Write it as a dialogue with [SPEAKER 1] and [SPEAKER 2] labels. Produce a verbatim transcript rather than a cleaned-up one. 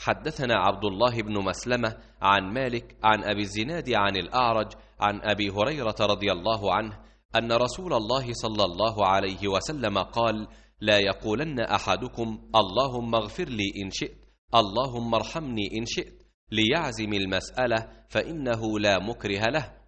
[SPEAKER 1] حدثنا عبد الله بن مسلمة عن مالك عن أبي الزناد عن الأعرج عن أبي هريرة رضي الله عنه أن رسول الله صلى الله عليه وسلم قال: لا يقولن أحدكم اللهم اغفر لي إن شئت، اللهم ارحمني إن شئت، ليعزم المسألة، فإنه لا مكره له.